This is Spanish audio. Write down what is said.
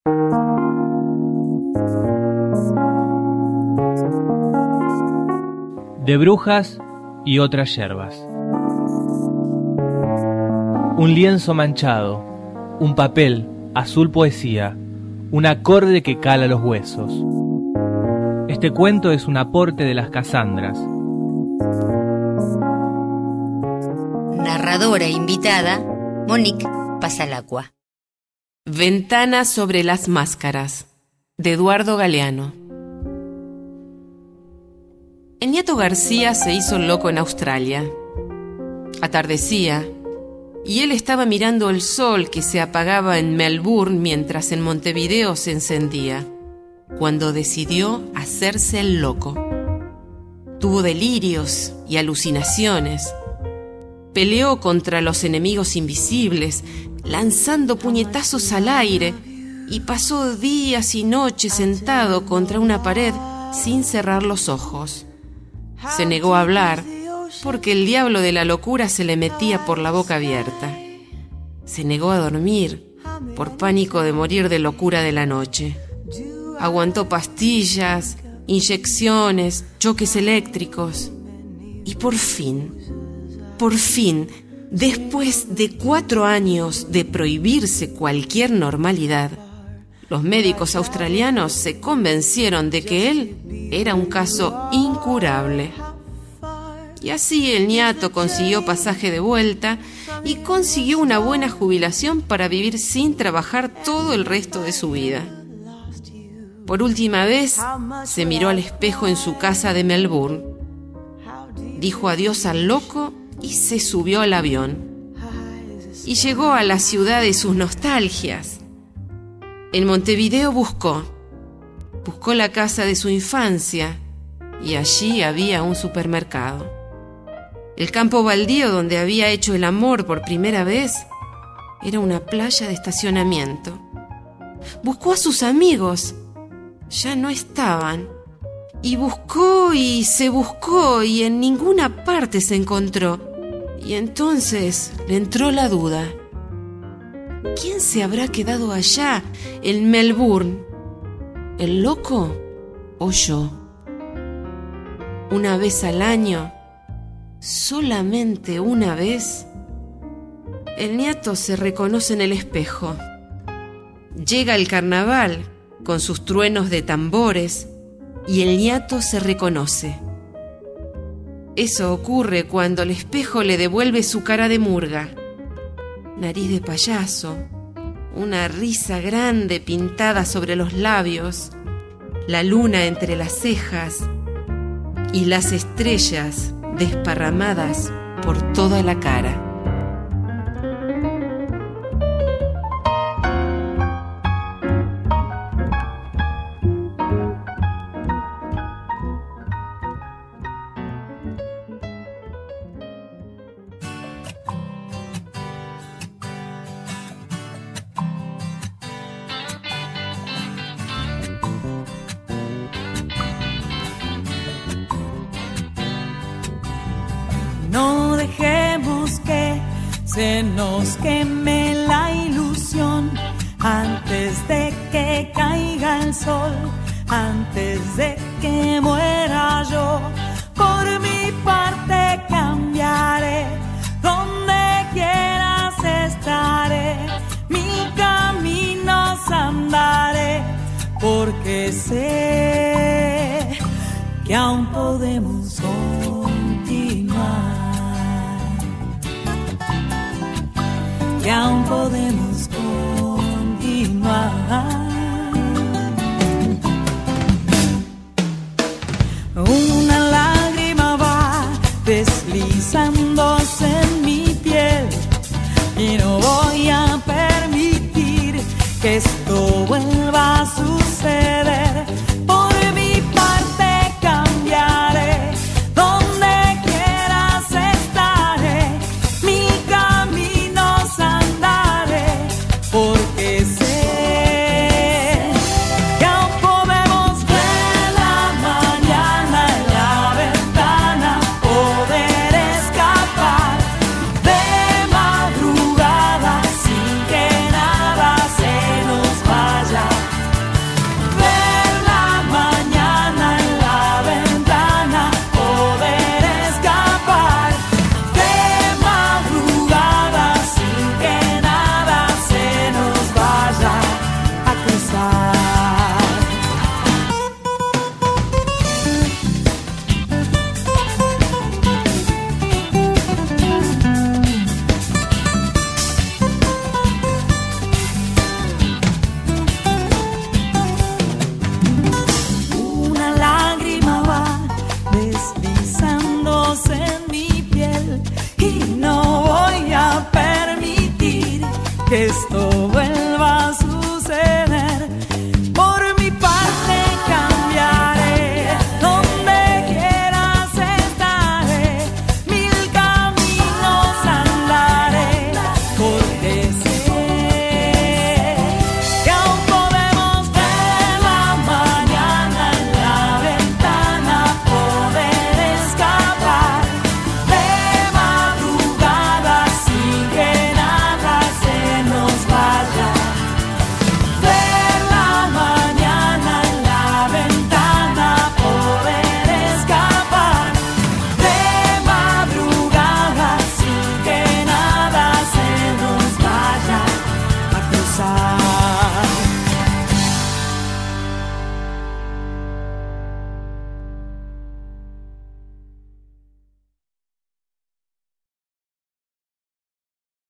De brujas y otras yerbas. Un lienzo manchado, un papel, azul poesía, un acorde que cala los huesos. Este cuento es un aporte de las Casandras. Narradora invitada, Monique Pasalacqua. Ventana sobre las máscaras, de Eduardo Galeano. El nieto García se hizo loco en Australia. Atardecía, y él estaba mirando el sol que se apagaba en Melbourne mientras en Montevideo se encendía, cuando decidió hacerse el loco. Tuvo delirios y alucinaciones. Peleó contra los enemigos invisibles, lanzando puñetazos al aire, y pasó días y noches sentado contra una pared sin cerrar los ojos. Se negó a hablar porque el diablo de la locura se le metía por la boca abierta. Se negó a dormir por pánico de morir de locura de la noche. Aguantó pastillas, inyecciones, choques eléctricos. Y por fin, después de 4 años de prohibirse cualquier normalidad, los médicos australianos se convencieron de que él era un caso incurable. Y así el niato consiguió pasaje de vuelta y consiguió una buena jubilación para vivir sin trabajar todo el resto de su vida. Por última vez, se miró al espejo en su casa de Melbourne, dijo adiós al loco y se subió al avión. Y llegó a la ciudad de sus nostalgias. En Montevideo buscó la casa de su infancia y allí había un supermercado. El campo baldío donde había hecho el amor por primera vez era una playa de estacionamiento. Buscó a sus amigos, ya no estaban. Y buscó y se buscó y en ninguna parte se encontró. Y entonces le entró la duda. ¿Quién se habrá quedado allá, en Melbourne? ¿El loco o yo? Una vez al año, solamente una vez, el nieto se reconoce en el espejo. Llega el carnaval con sus truenos de tambores y el niato se reconoce. Eso ocurre cuando el espejo le devuelve su cara de murga. Nariz de payaso, una risa grande pintada sobre los labios, la luna entre las cejas y las estrellas desparramadas por toda la cara. No dejemos que se nos queme la ilusión antes de que caiga el sol, antes de que muera yo. Por mi parte cambiaré, donde quieras estaré, mil caminos andaré, porque sé que aún podemos continuar. Que aún podemos continuar. Una lágrima va deslizándose en mi piel y no voy a permitir que esto vuelva a suceder.